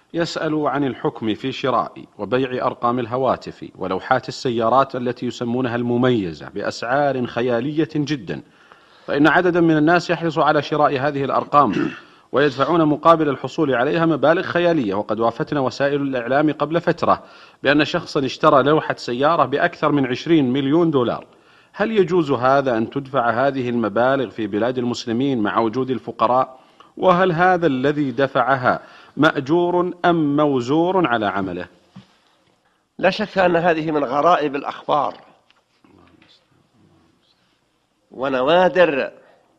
يسأل عن الحكم في شراء وبيع أرقام الهواتف ولوحات السيارات التي يسمونها المميزة بأسعار خيالية جدا، فإن عددا من الناس يحرص على شراء هذه الأرقام ويدفعون مقابل الحصول عليها مبالغ خيالية. وقد وافتنا وسائل الإعلام قبل فترة بأن شخصا اشترى لوحة سيارة بأكثر من 20 مليون دولار. هل يجوز هذا أن تدفع هذه المبالغ في بلاد المسلمين مع وجود الفقراء؟ وهل هذا الذي دفعها مأجور أم موزور على عمله؟ لا شك أن هذه من غرائب الأخبار ونوادر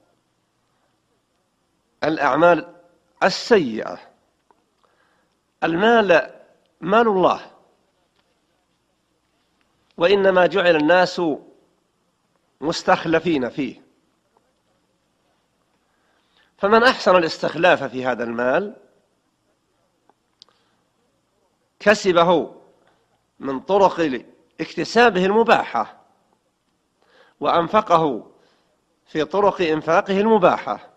الأعمال السيئة. المال مال الله، وإنما جعل الناس مستخلفين فيه، فمن أحسن الاستخلاف في هذا المال كسبه من طرق اكتسابه المباحة وأنفقه في طرق إنفاقه المباحة،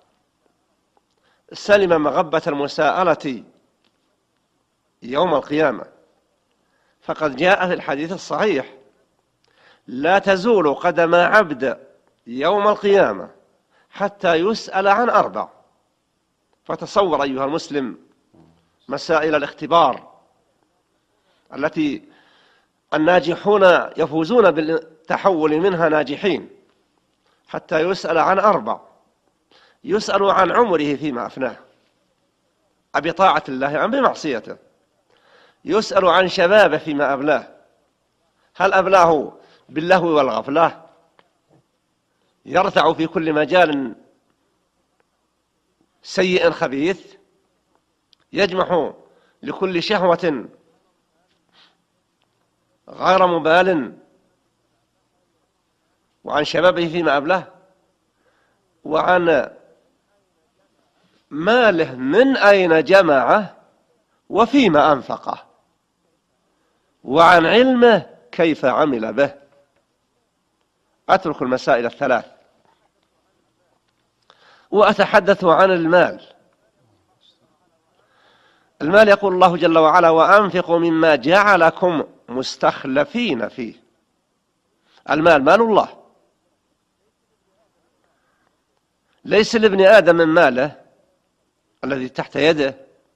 سلم مغبة المساءلة يوم القيامة. فقد جاء في الحديث الصحيح: لا تزول قدم عبد يوم القيامة حتى يسأل عن 4. فتصور أيها المسلم مسائل الاختبار التي الناجحون يفوزون بالتحول منها ناجحين، حتى يسأل عن 4. يسأل عن عمره فيما أفناه أبطاعة الله أم بمعصيته، يسأل عن شبابه فيما أبلاه، هل أبلاه باللهو والغفلة، يرتع في كل مجال سيء خبيث، يجمح لكل شهوة غير مبال، وعن شبابه فيما أبلاه، وعن ماله من أين جمعه وفيما أنفقه، وعن علمه كيف عمل به. أترك المسائل الثلاث وأتحدث عن المال. المال يقول الله جل وعلا: وأنفقوا مما جعلكم مستخلفين فيه. المال مال الله، ليس لابن آدم من ماله الذي تحت يده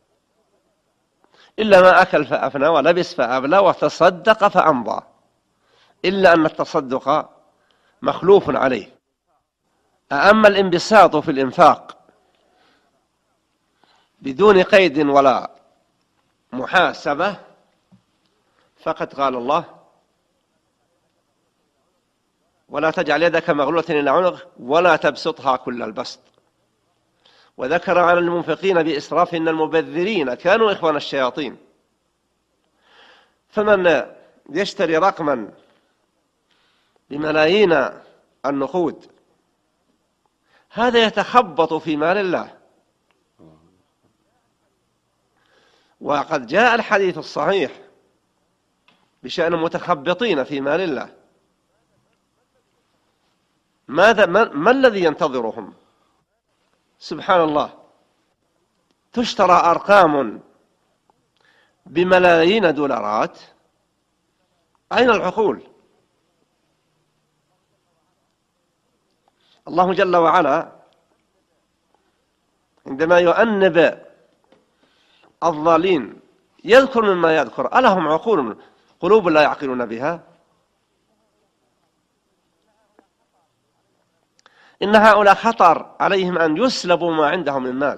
إلا ما أكل فأفنى ولبس فأبلى وتصدق فأمضى، إلا أن التصدق مخلوف عليه. أما الانبساط في الإنفاق بدون قيد ولا محاسبة فقد قال الله: ولا تجعل يدك مغلولة إلى عنقك ولا تبسطها كل البسط. وذكر عن المنفقين بإسراف إن المبذرين كانوا إخوان الشياطين. فمن يشتري رقما بملايين النقود هذا يتخبط في مال الله. وقد جاء الحديث الصحيح بشأن المتخبطين في مال الله. ما الذي ينتظرهم؟ سبحان الله، تشترى أرقام بملايين دولارات، أين العقول؟ الله جل وعلا عندما يؤنب الضالين يذكر مما يذكر: ألهم عقول قلوب لا يعقلون بها؟ إن هؤلاء خطر عليهم أن يسلبوا ما عندهم من مال.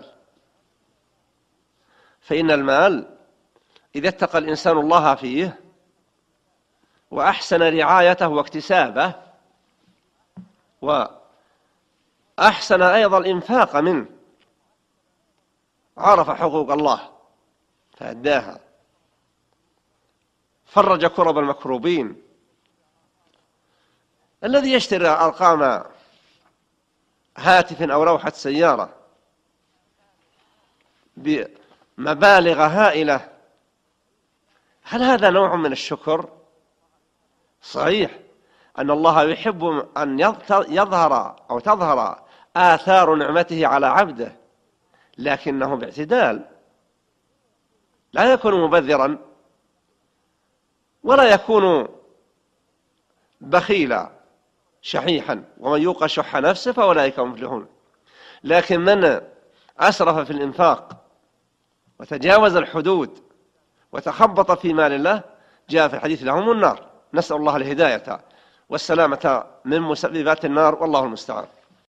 فإن المال إذا اتقى الإنسان الله فيه وأحسن رعايته واكتسابه وأحسن أيضا الإنفاق منه، عرف حقوق الله فأداها، فرج كرب المكروبين. الذي يشتري أرقام هاتف أو لوحة سيارة بمبالغ هائلة، هل هذا نوع من الشكر؟ صحيح أن الله يحب أن يظهر أو تظهر آثار نعمته على عبده، لكنه باعتدال. لا يكون مبذرا ولا يكون بخيلا شحيحا، ومن يوق شح نفسه فأولئك هم المفلحون. لكن من أسرف في الإنفاق وتجاوز الحدود وتخبط في مال الله جاء في الحديث لهم النار. نسأل الله الهداية والسلامة من مسببات النار، والله المستعان.